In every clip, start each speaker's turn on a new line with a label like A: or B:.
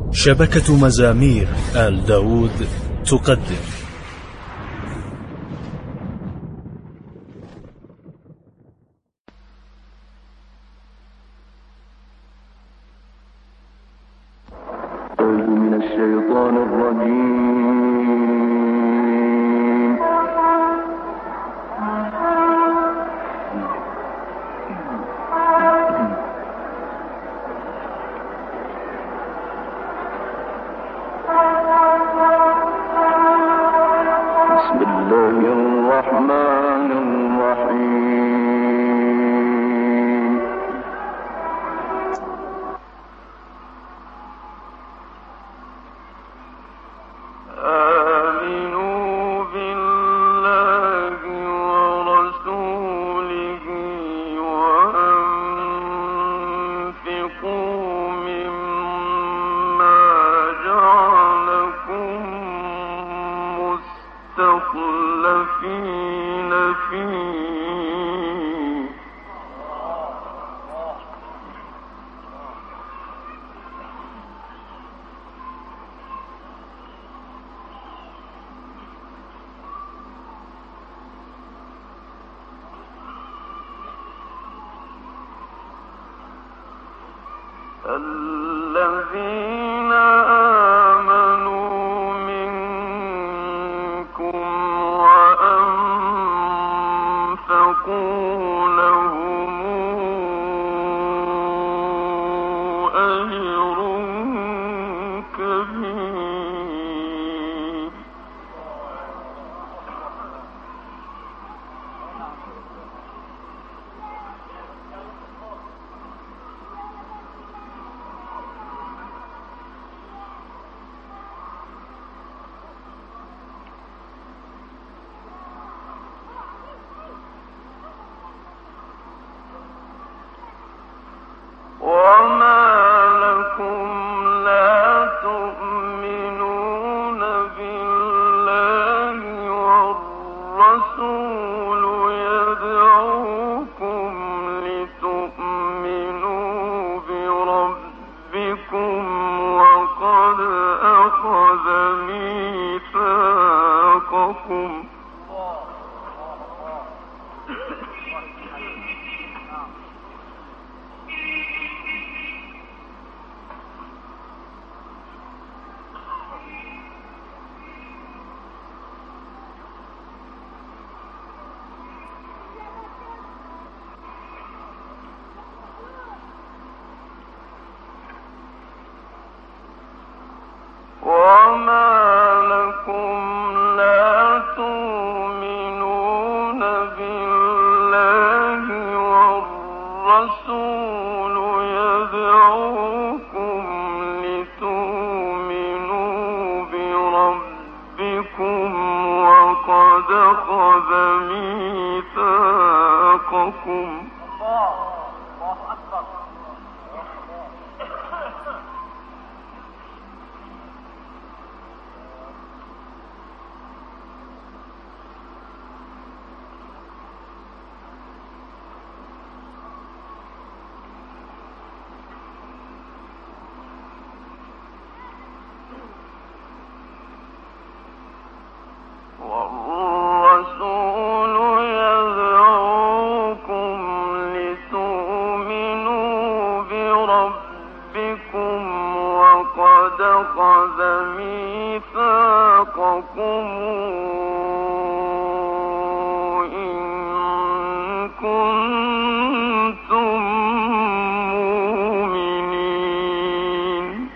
A: شبكة مزامير آل داود تقدم
B: من الشيطان الرجيم. بسم الله الرحمن الرحيم. آمنوا بالله ورسوله وأنفقوا مما جعلكم مستخلفين فيه. الذين آمنوا منكم وأنفقوا لهم أجر كبير. وما لكم لا تؤمنون بالله والرسول يدعوكم لتؤمنوا بربكم وقد أخذ ميثاقكم. وما لكم لا تؤمنون بالله والرسول يدعوكم لتؤمنوا بربكم وقد أخذ ميثاقكم. والرسول يدعوكم لتؤمنوا بربكم وقد أخذ ميثاقكم إن كنتم مؤمنين.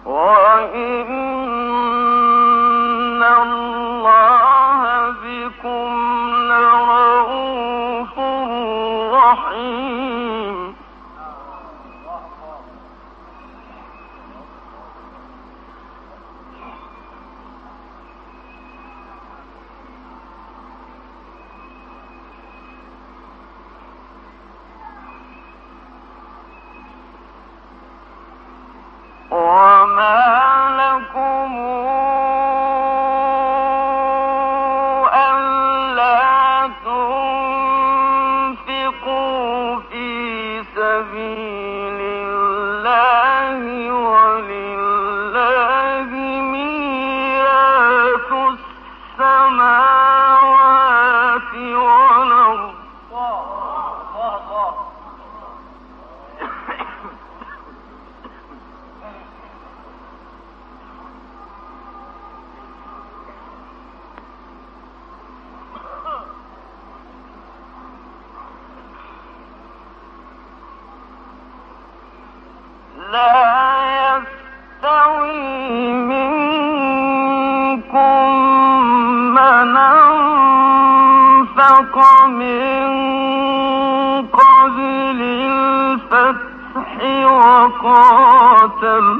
B: وإن الله بكم لرءوف رحيم. وما لكم ألا تنفقوا في سبيل الله ولله ميراث السماوات والأرض لا يستوي منكم من أنفق من قبل الفتح وقاتل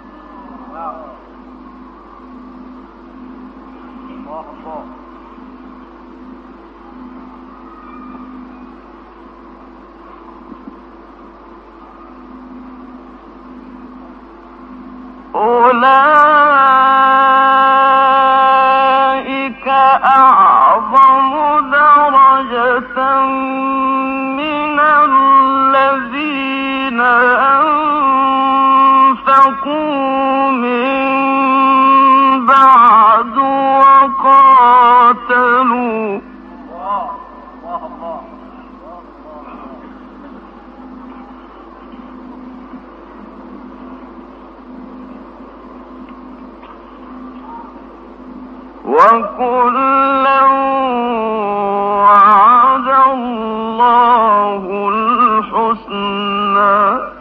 B: أولئك أعظم درجة من الذين أنفقوا من بعد وقاتلوا وكلا وعد الله الحسنى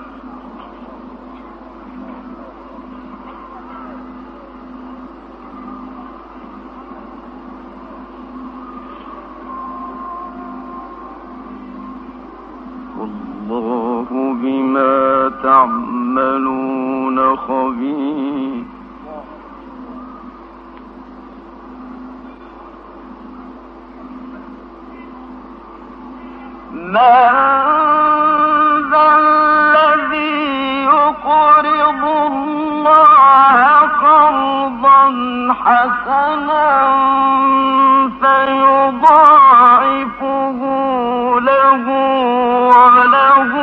B: والله بما تعملون خبير. من ذا الذي يقرض الله قرضا حسنا فيضاعفه له وله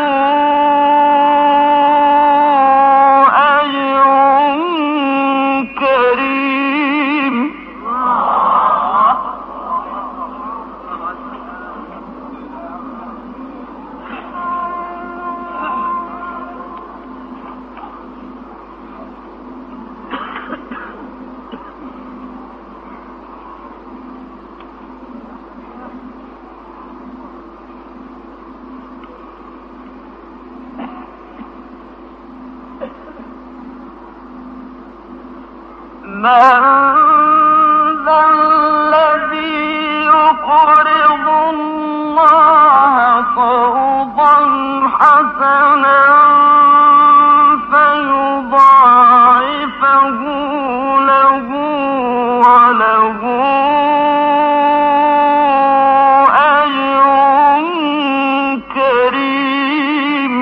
B: أجر كريم. من ذا الذي يقرض الله قرضا حسنا فيضاعفه له وله أجر كريم.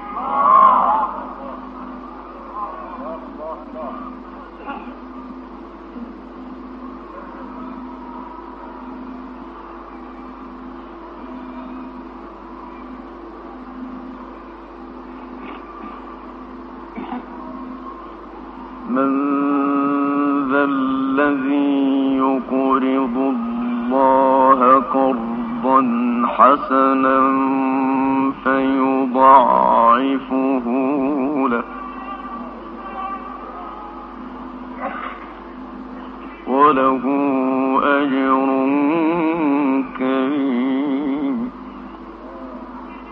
B: من ذا الذي يقرض الله قرضا حسنا فيضاعفه له وله أجر كريم.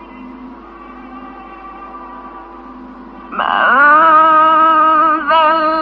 B: من ذا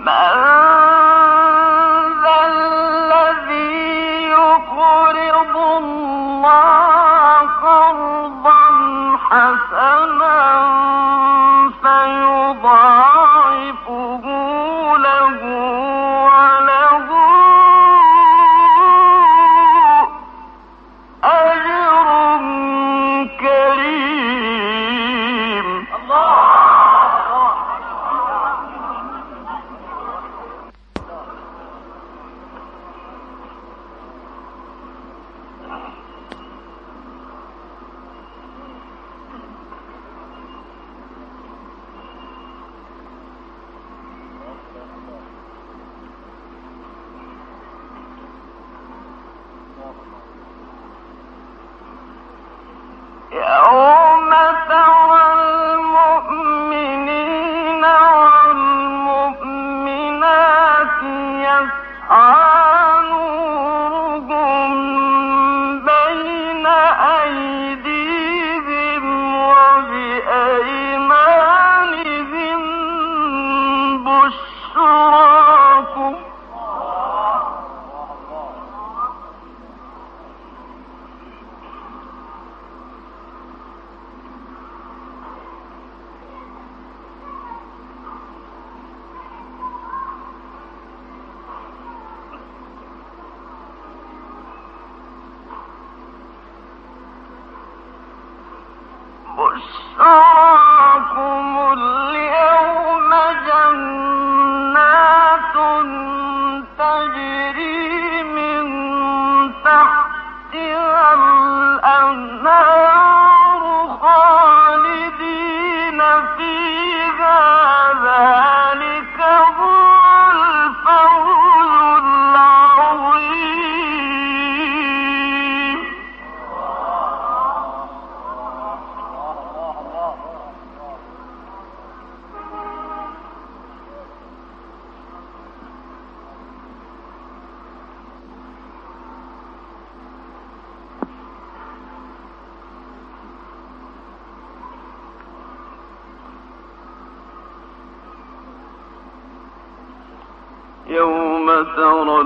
B: يوم ترى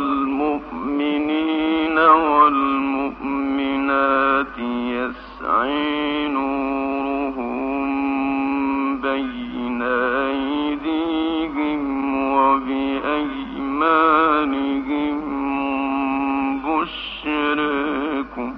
B: المؤمنين والمؤمنات يسعي نورهم بين أيديهم وبأيمانهم بشركم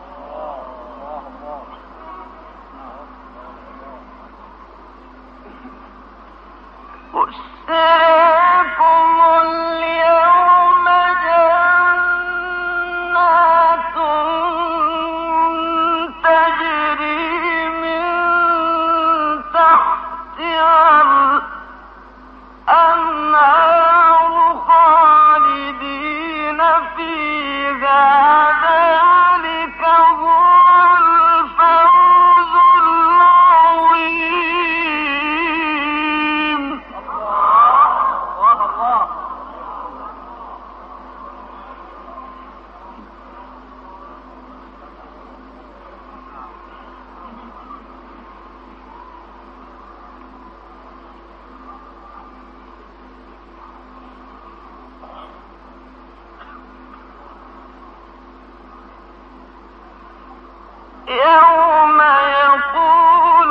B: يوم يقول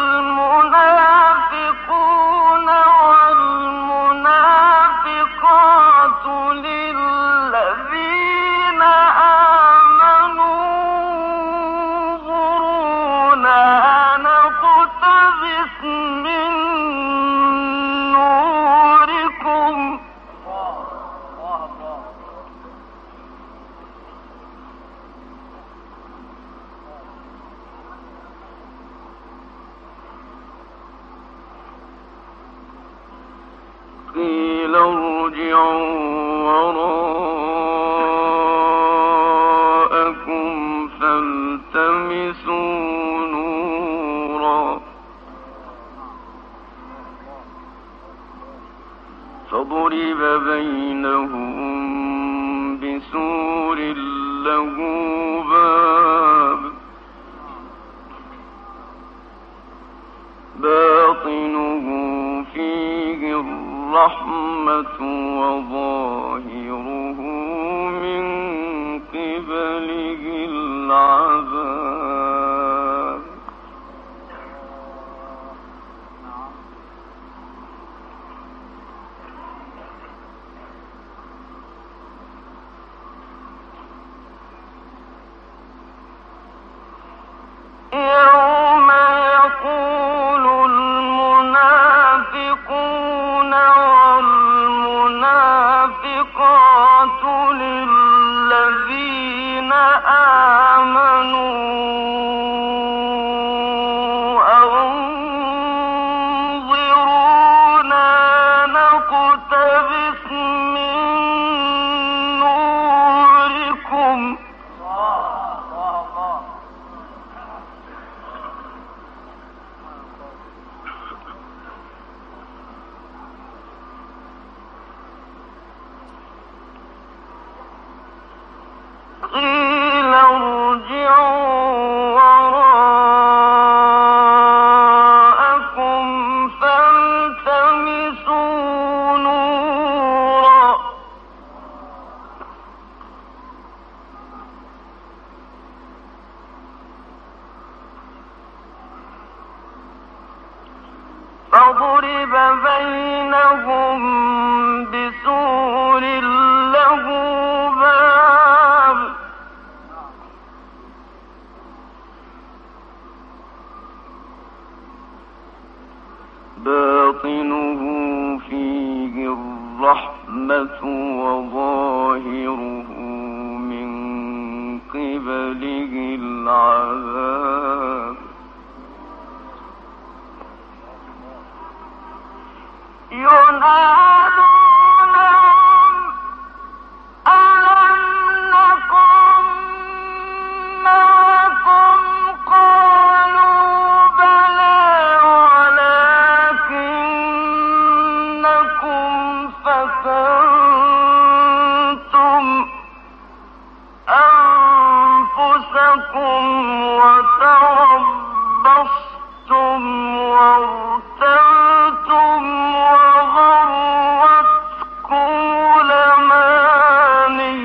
B: المنافقون والمنافقات للذين آمنوا انظرونا نقتبس من نوركم قيل ارجعوا وراءكم فالتمسوا نورا فضرب بينهم بسور له باب باطنه فيه الرحمة وظاهره من قبله العذاب يوم يقول المنافقون والمنافقات للذين آمنوا أنظرونا نقتبس من نوركم قيل ارجعوا وراءكم فالتمسوا نورا فضرب بينهم بسور له باب باطنه فيه الرحمة وظاهره من قبله العذاب ينادونهم ألم نكن معكم قالوا بلى ولكنكم فتنتم أنفسكم وتربصتم وارتبتم وغرتكم الأماني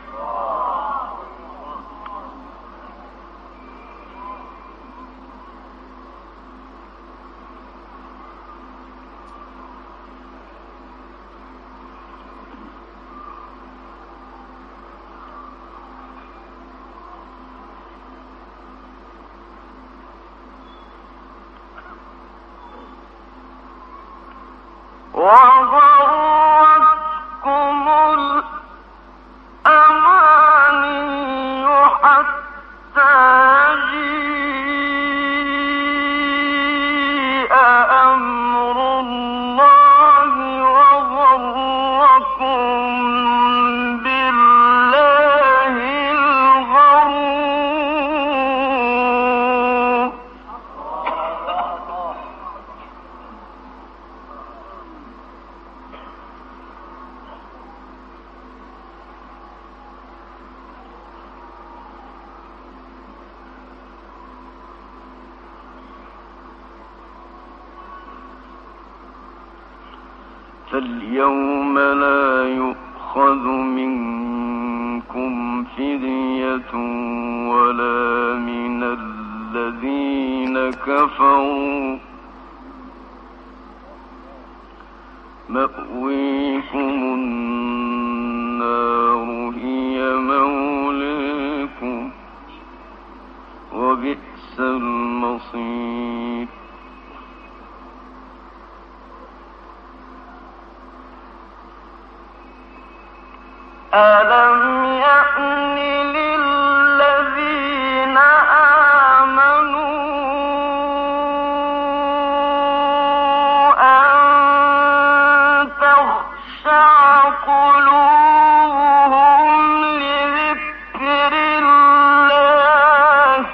B: وغرتكم الأماني حتى جيء أمر الله وغركم بالله الغرور فاليوم لا يؤخذ منكم فدية ولا من الذين كفروا مأويكم النار هي مولاكم وبئس المصير ألم يأن للذين آمنوا أن تخشع قلوبهم لذكر الله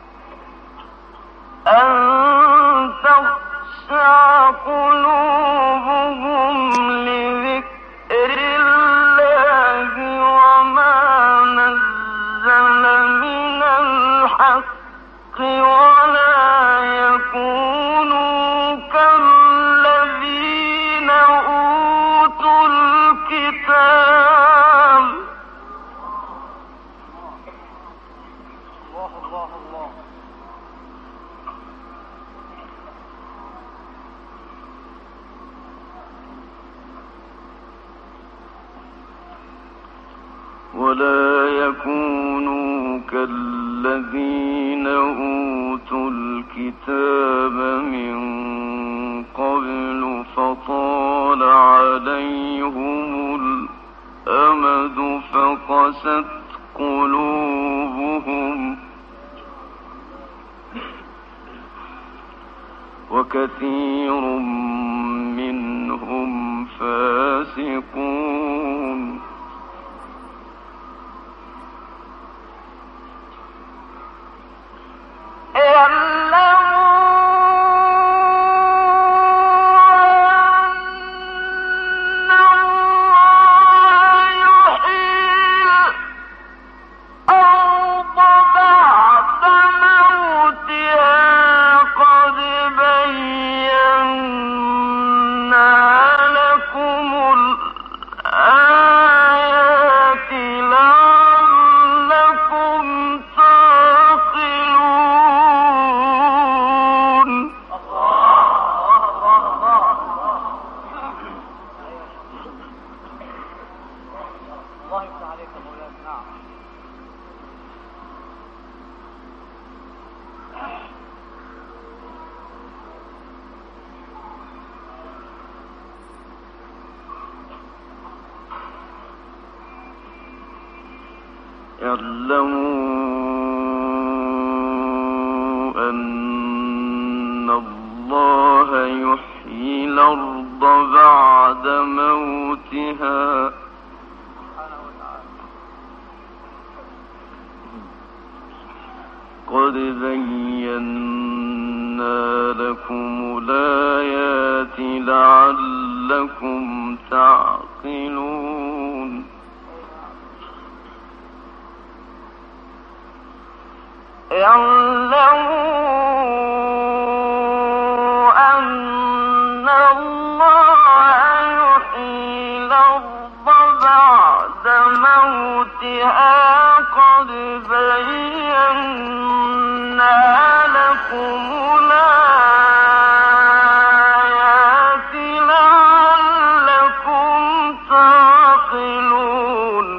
B: أن تخشع قلوبهم ولا يكونوا كالذين أوتوا الكتاب من قبل فطال عليهم الأمد فقست قلوبهم وكثير منهم فاسقون اعلموا أن الله يحيي الأرض بعد موتها قد بينا لكم الآيات لعلكم تعقلون اعلموا أن الله يحيي الأرض بعد موتها قد بينا لكم الآيات لعلكم تعقلون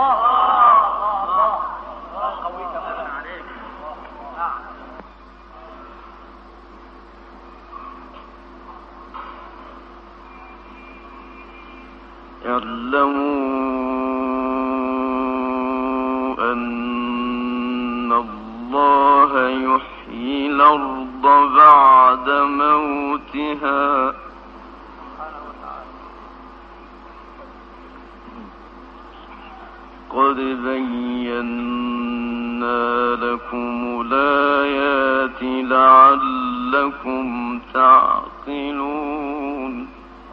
B: اعلموا أن الله يحيي الأرض بعد موتها قد بينا لكم الآيات لعلكم تعقلون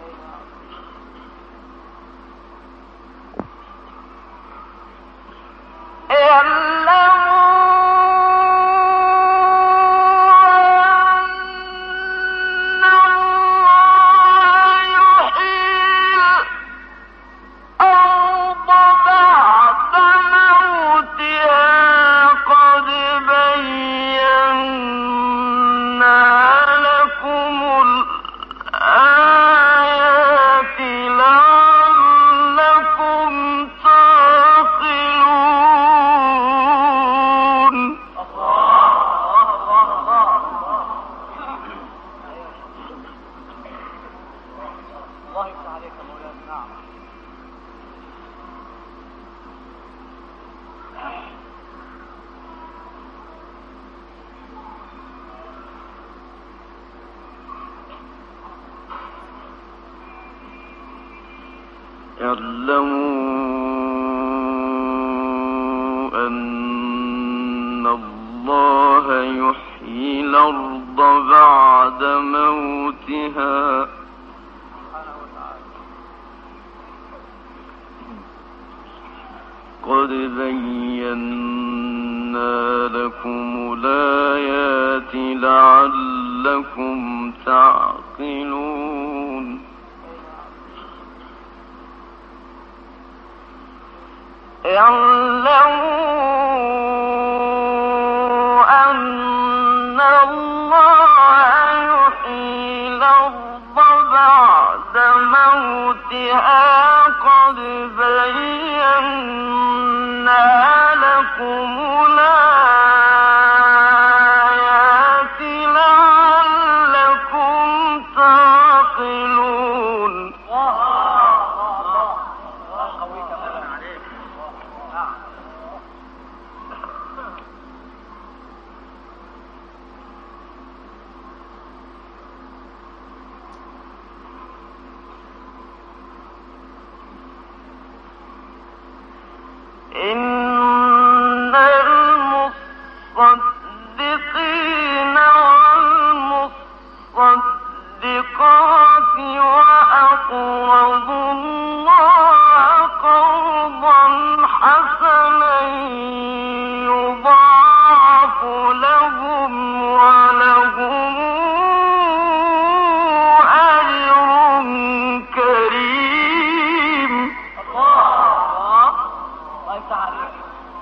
B: اعلموا أن الله يحيي الأرض بعد موتها قد بينا لكم الآيات لعلكم تعقلون اعلموا أن الله يحيي الأرض بعد موتها قد بينا إن المصدقين والمصدقات وأقرضوا الله قرضا حسنا يضاعف لهم ولهم أجر كريم. الله يفتح عليك.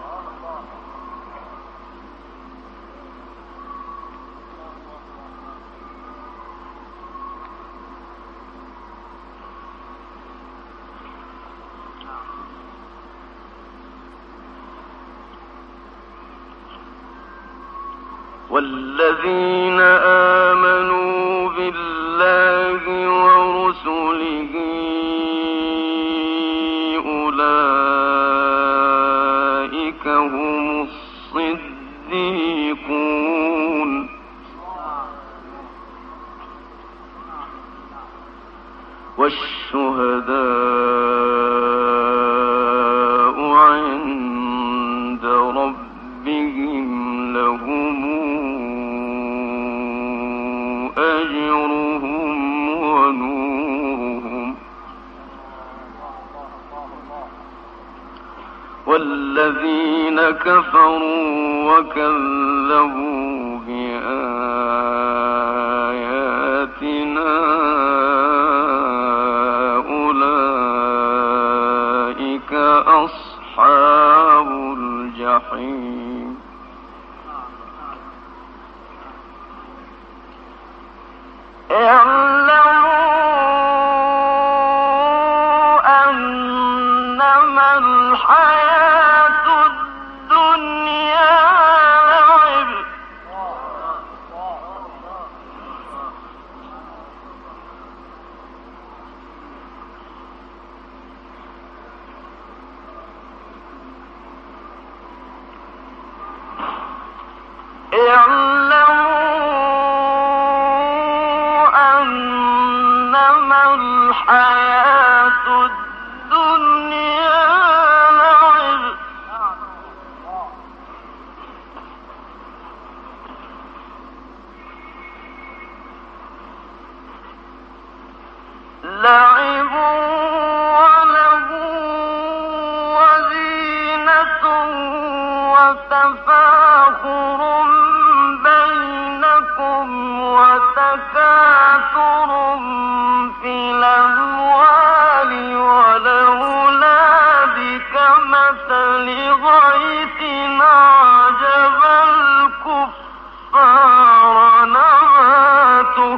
B: والذين آمنوا بالله ورسله أولئك هم الصديقون والشهداء عند ربهم لهم أجرهم ونورهم. والذين كفروا وكذبوا بآياتنا أولئك أصحاب الجحيم. اعلموا أنما الحياة الدنيا لعب الحياة الدنيا لعب وله وزينة وتفاخر بينكم وتكاثر في الأموال والأولاد كمثل غيث أعجب الكفار نباته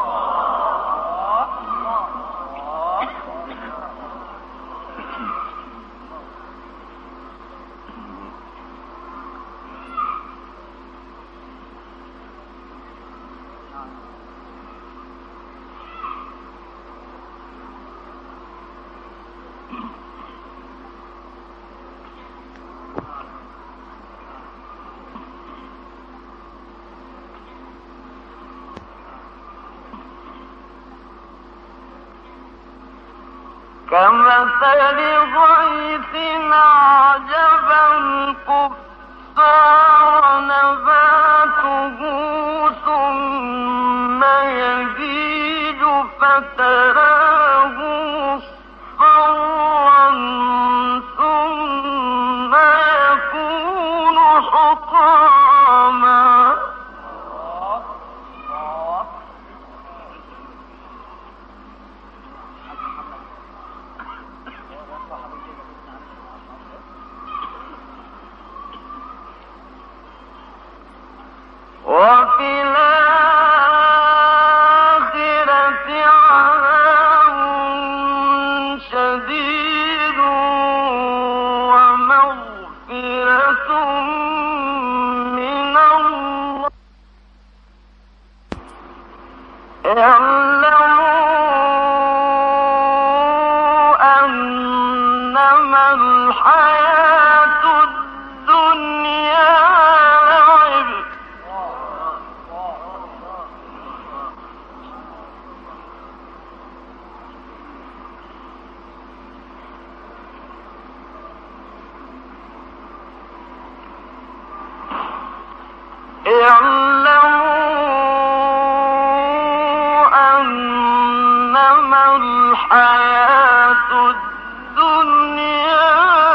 B: كمثل غيث أعجب الكفار نباته ثم يهيج فتراه مصفرا ثم يكون حطاما وفي الآخرة عذاب شديد ومغفرة من الله. اعلموا أنما الحياة الدنيا لعب الحياة الدنيا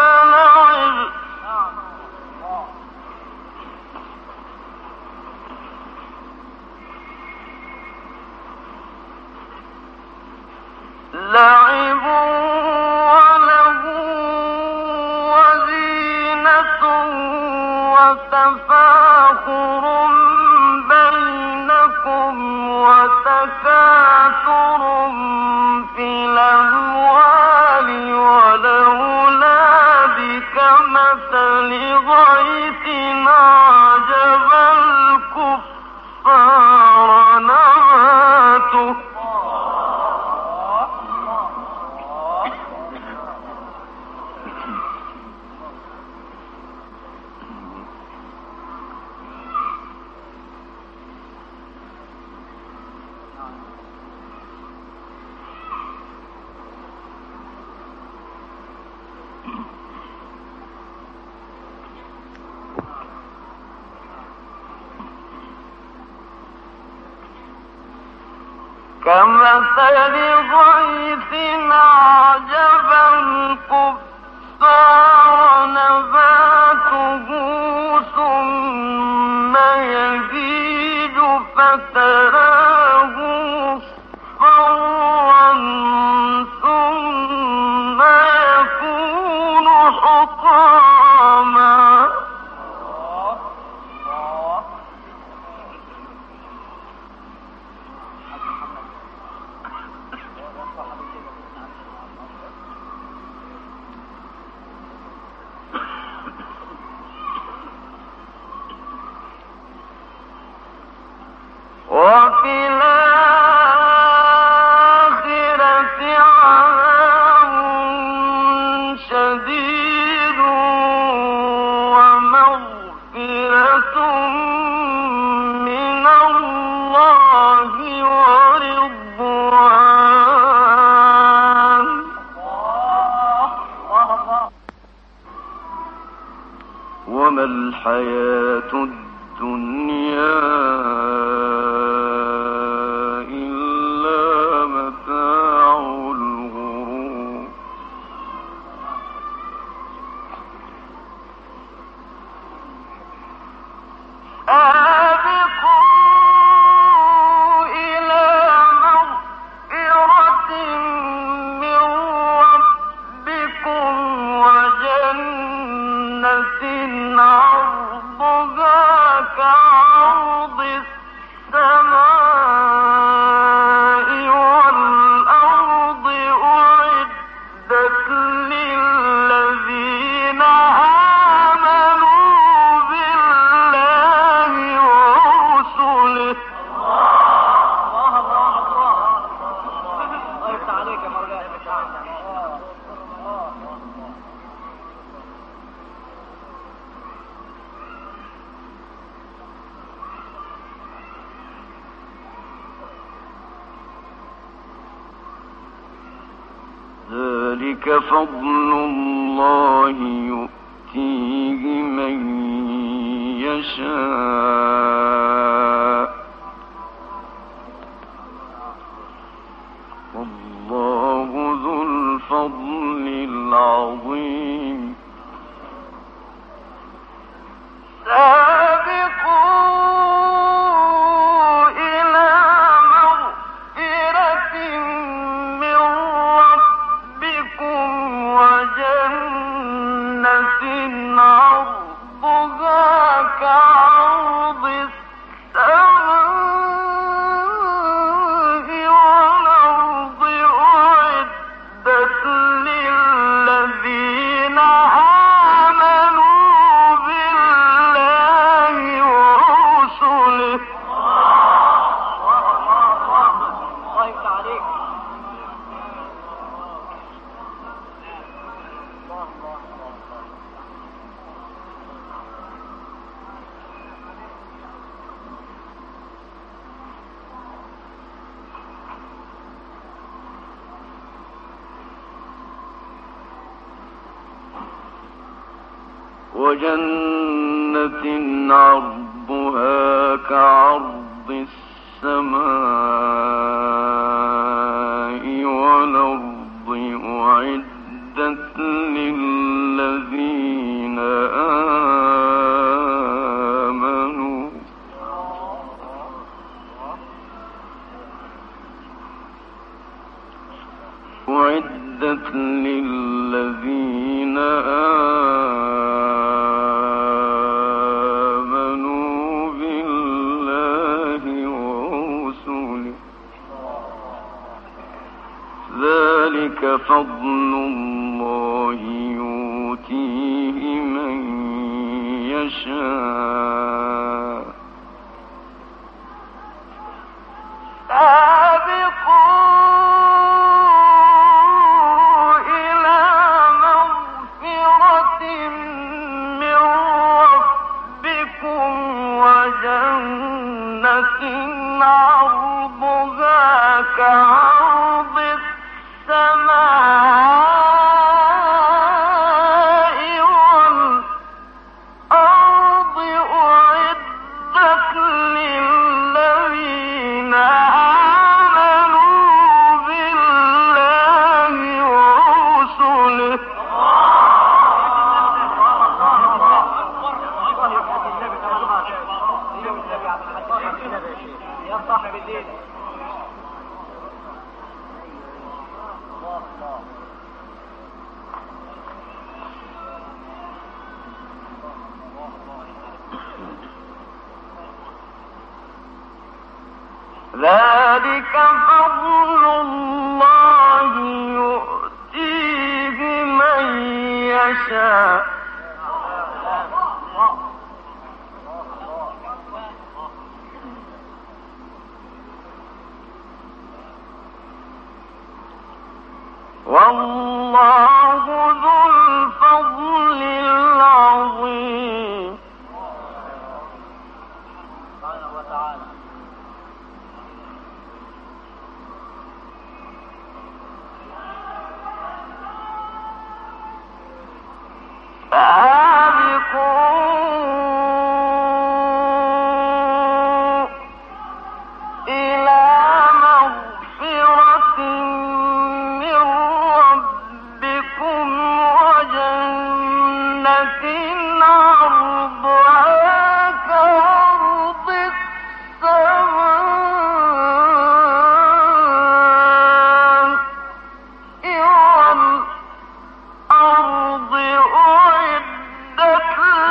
B: لعب وله وزينة وتفاخر بينكم وتكاثر في الأموال والأولاد كمثل غيث أعجب الكفار نباته كمثل غيث أعجب الكفار نباته ثم يهيج فتراه مصفرا ثم يكون حطاما وفي الآخرة عذاب شديد ومغفرة من الله ورضوان وما الحياة الدنيا ذلك فضل الله يؤتيه من يشاء والله ذو الفضل العظيم وجنة عرضها كعرض السماء والأرض أعدت للذين آمنوا بالله ورسله ذلك فضل الله يؤتيه من يشاء عرضها كعرض السماء والأرض أعدت للذين آمنوا بالله ورسله
C: يا صاحب الليل
B: ذلك فضل الله يؤتيه من يشاء والله ذو الفضل العظيم
C: سبحانه وتعالى.
B: سابقوا إلى مغفرة من ربكم وجنة عرضها كعرض السماء والأرض أعدت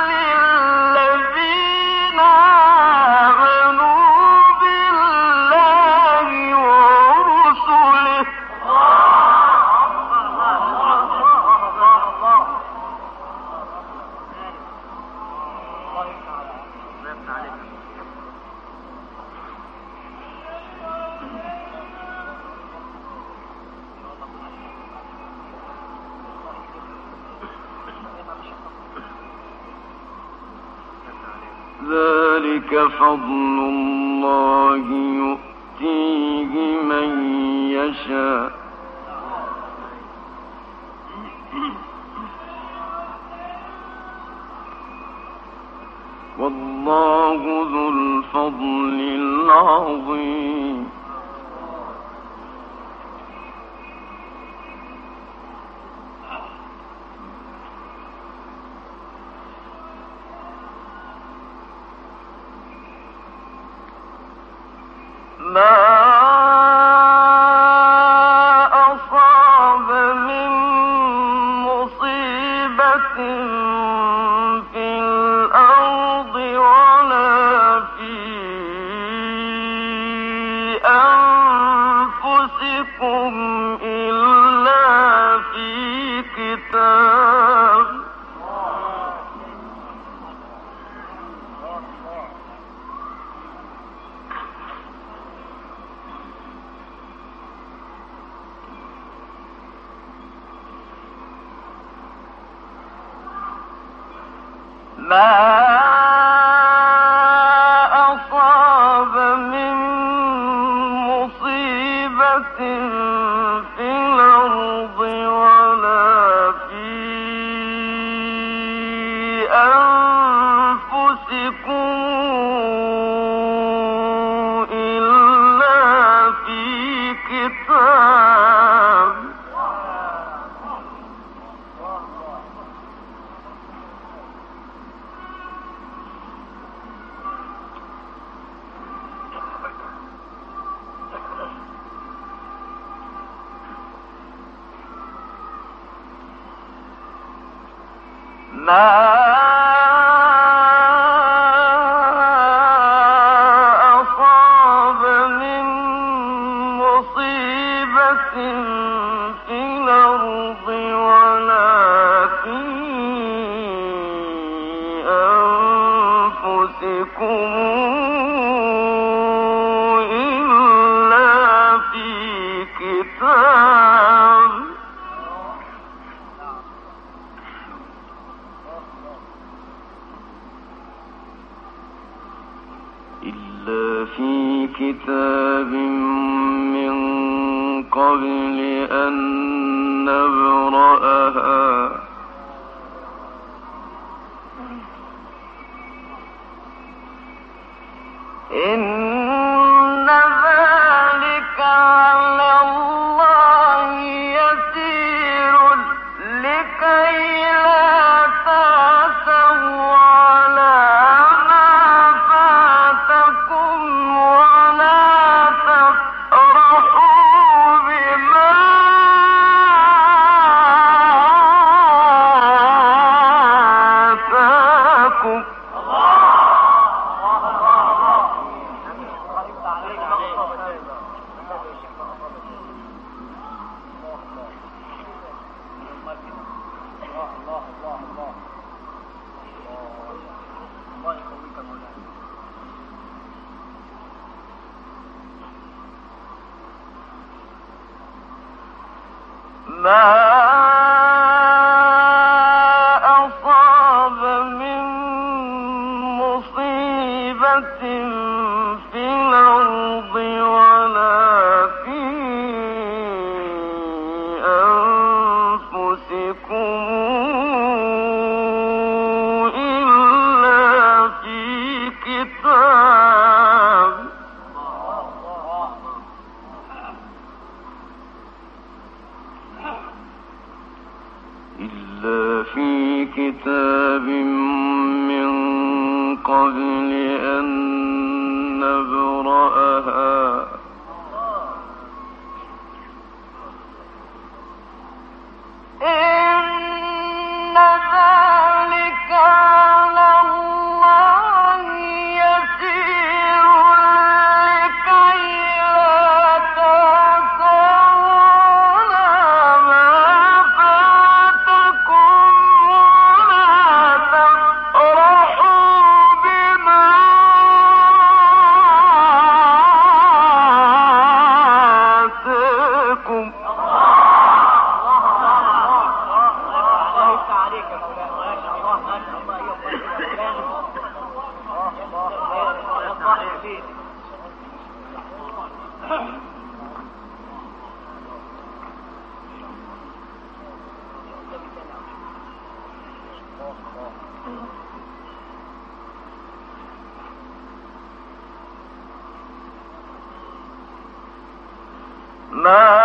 B: للذين آمنوا بالله ورسله ذلك فضل الله يؤتيه من يشاء والله ذو الفضل العظيم ما أصاب من مصيبة في الأرض ولا في أنفسكم إلا في كتاب ما أصاب من مصيبة في الأرض ولا في أنفسكم إلا في كتاب إلا في كتاب من قبل أن نبرأها إن ذلك على الله يسير لكي لا تأسوا على ما فاتكم ولا تفرحوا بما آتاكم. ما أصاب من مصيبة في الأرض ولا في أنفسكم إلا في كتاب من قبل أن نبرأها إن ذلك على الله يسير لكي لا تأسوا على ما فاتكم ولا تفرحوا بما آتاكم. ما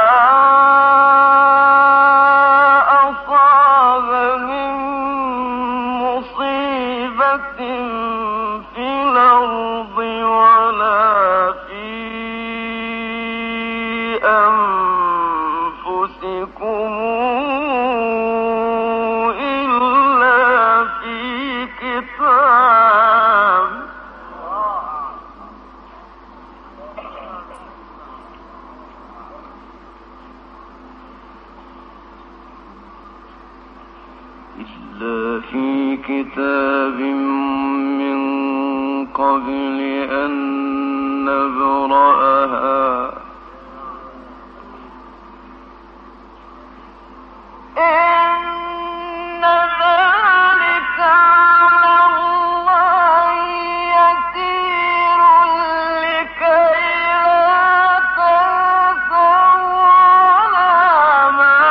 B: أصاب من مصيبة في الأرض ولا في أنفسكم إلا في كتاب من قبل أن نبرأها إن ذلك على الله يسير لكي لا تأسوا على ما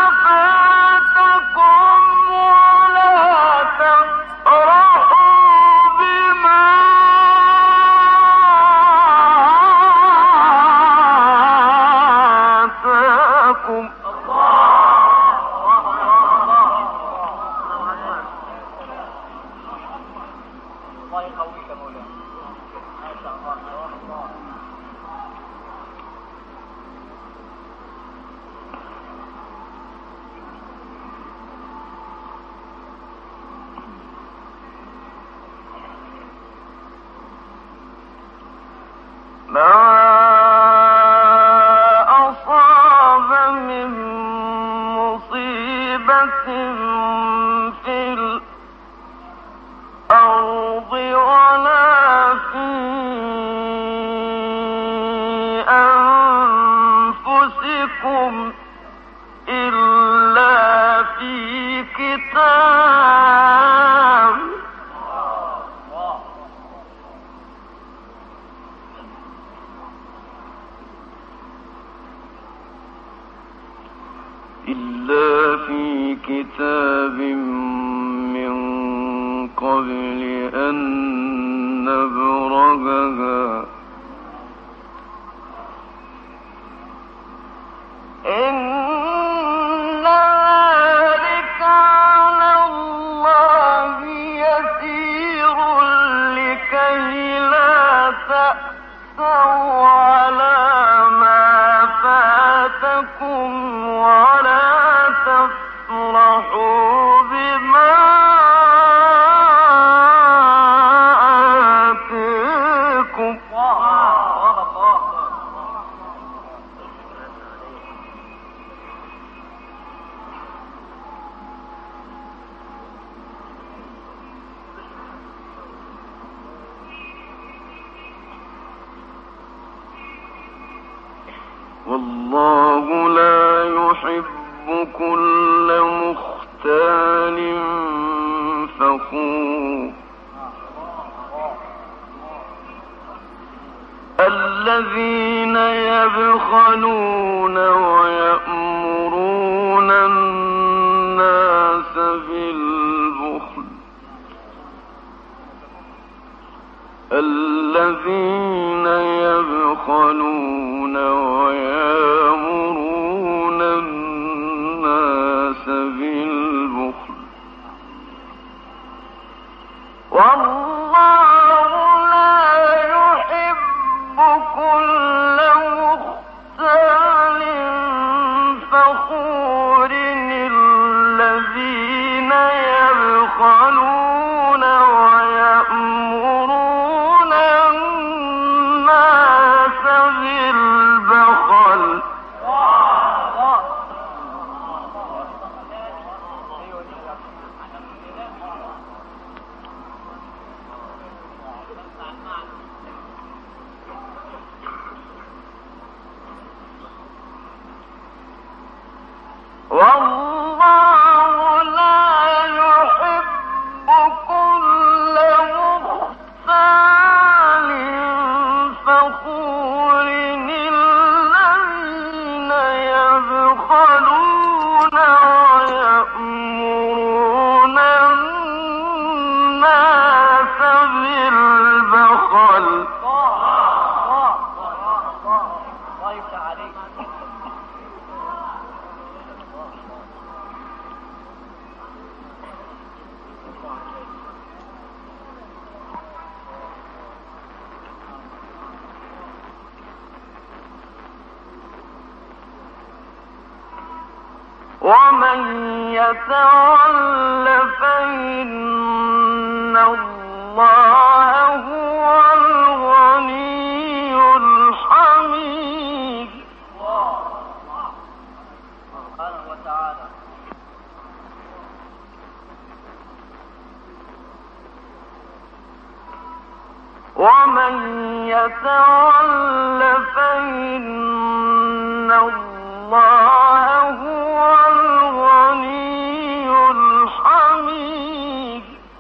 B: فاتكم ولا تفرحوا بما أنفسكم إلا في كتاب من قبل أن نبرهها إن ذلك على الله يسير لكي لا تأسوا على ما فاتكم ولا تفرحوا بما آتاكم والله لا يحب كل مختال فخور الذين يبخلون ويأمرون الناس بالبخل الذين يبخلون ويأمرون الناس بالبخل والله لا يحب كل مختال فخور الذين يبخلون ويأمرون الناس بالبخل والله لا يحب كل مختال فخور الذين يبخلون ويأمرون الناس بالبخل
C: الله يفتح عليك.
B: ومن يتول فإن الله هو الغني الحميد
C: سبحانه وتعالى.
B: ومن يتول فإن الله هو الغني الحميد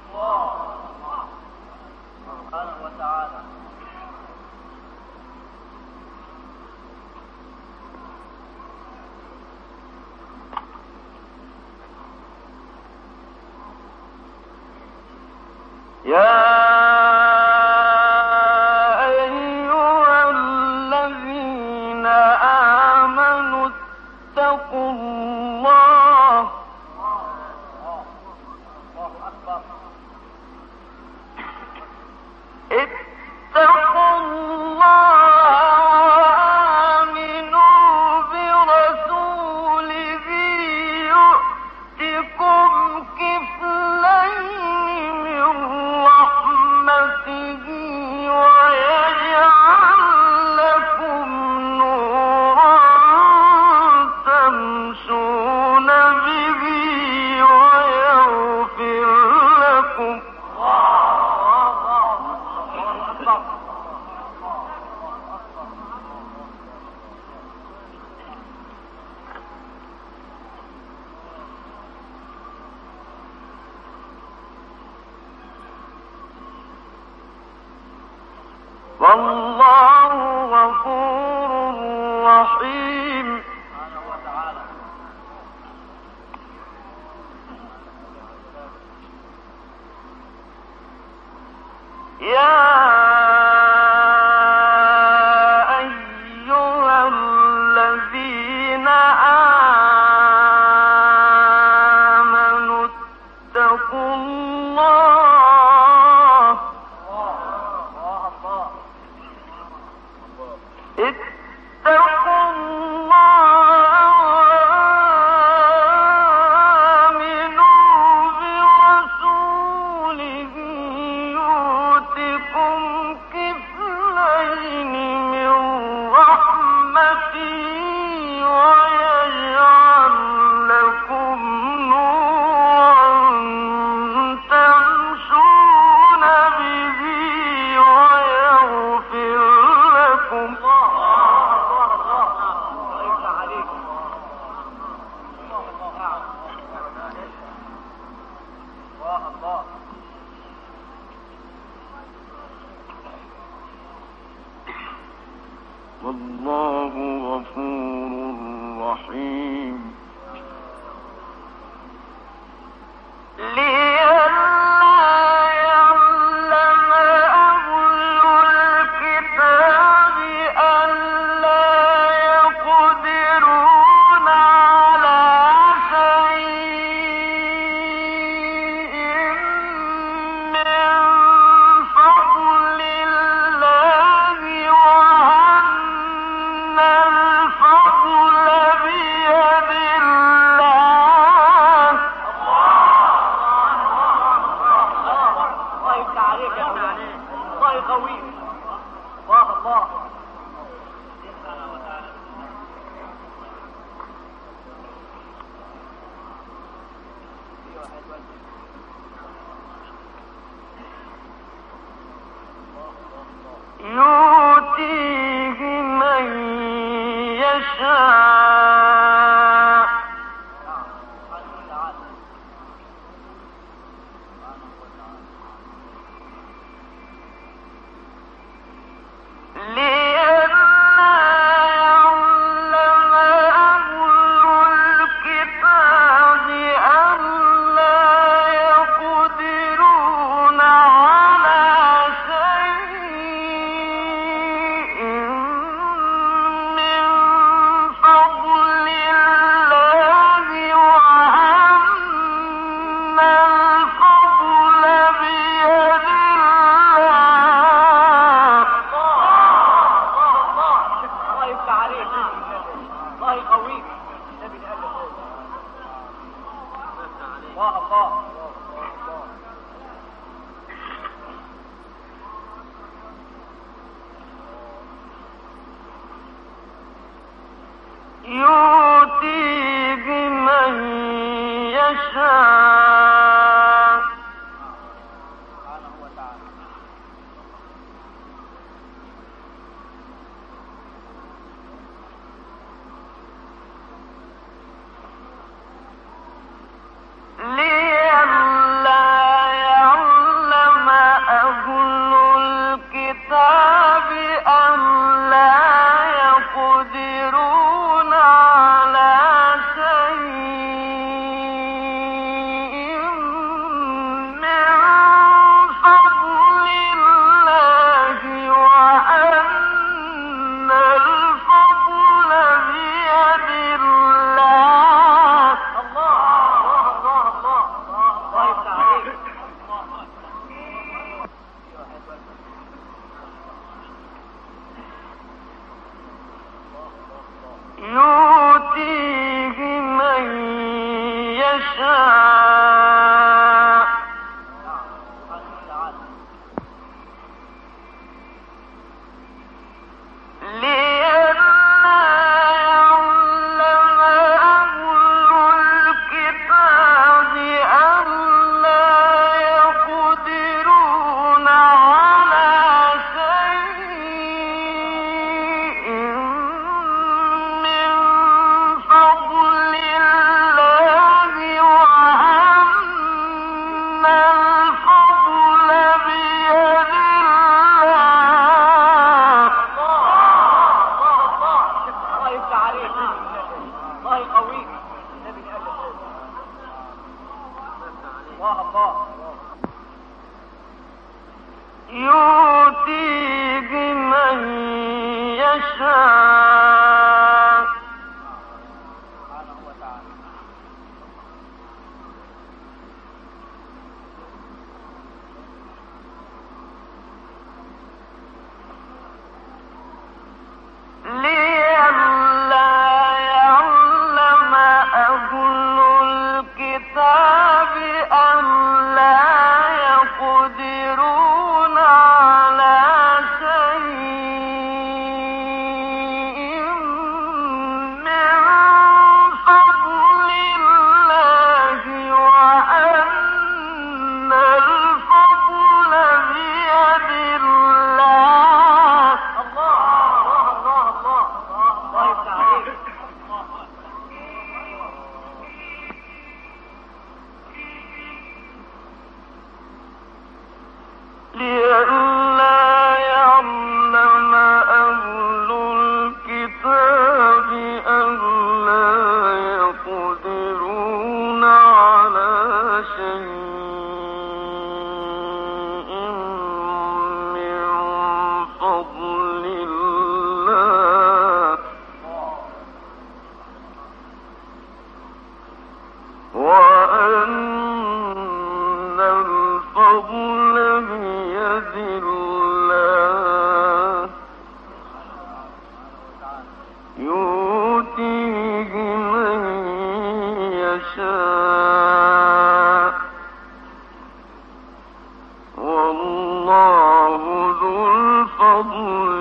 C: سبحانه وتعالى.
B: يا اتقوا الله وآمنوا برسوله يؤتكم كفلين من رحمته ويجعل لكم نورا تمشون والله غفور رحيم.
C: سبحانه وتعالى.
B: يا أيها الذين آمنوا اتقوا الله اتقوا الله وآمنوا برسوله يؤتكم كفلين من رحمته ويجعل لكم نورا تمشون به ويغفر لكم. والله غفور رحيم. لئلا يعلم أهل الكتاب ألا يقدرون على شيء من فضل الله وأن الفضل بيد الله.
C: الله يفتح عليك يا مولانا. الله يقويك. الله.
B: يؤتيه من يشاء لئلا يعلم أهل الكتاب ألا يقدرون على شيء من فضل الله وأن الفضل بيد الله.
C: الله يفتح عليك. الله يقويك. الله.
B: يؤتيه من يشاء
C: سبحانه وتعالى.
B: لئلا يعلم أهل الكتاب ألا يقدرون على شيء من فضل الله وأن الفضل بيد الله.
C: الله يفتح عليك.
B: يؤتيه من يشاء لئلا يعلم أهل الكتاب ألا يقدرون على شيء من فضل الله وأن يؤتيه من يشاء
C: سبحانه وتعالى.
B: لئلا يعلم أهل الكتاب ألا يقدرون على شيء من فضل الله وأن الفضل بيد الله.
C: الله يفتح عليك.
B: لئلا يعلم أهل الكتاب ألا يقدرون على شيء من فضل الله وأن الفضل بيد الله يؤتيه من يشاء والله ذو الفضل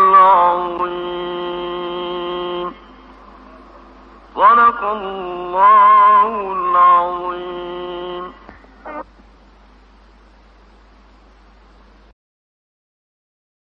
B: العظيم. صدق الله العظيم.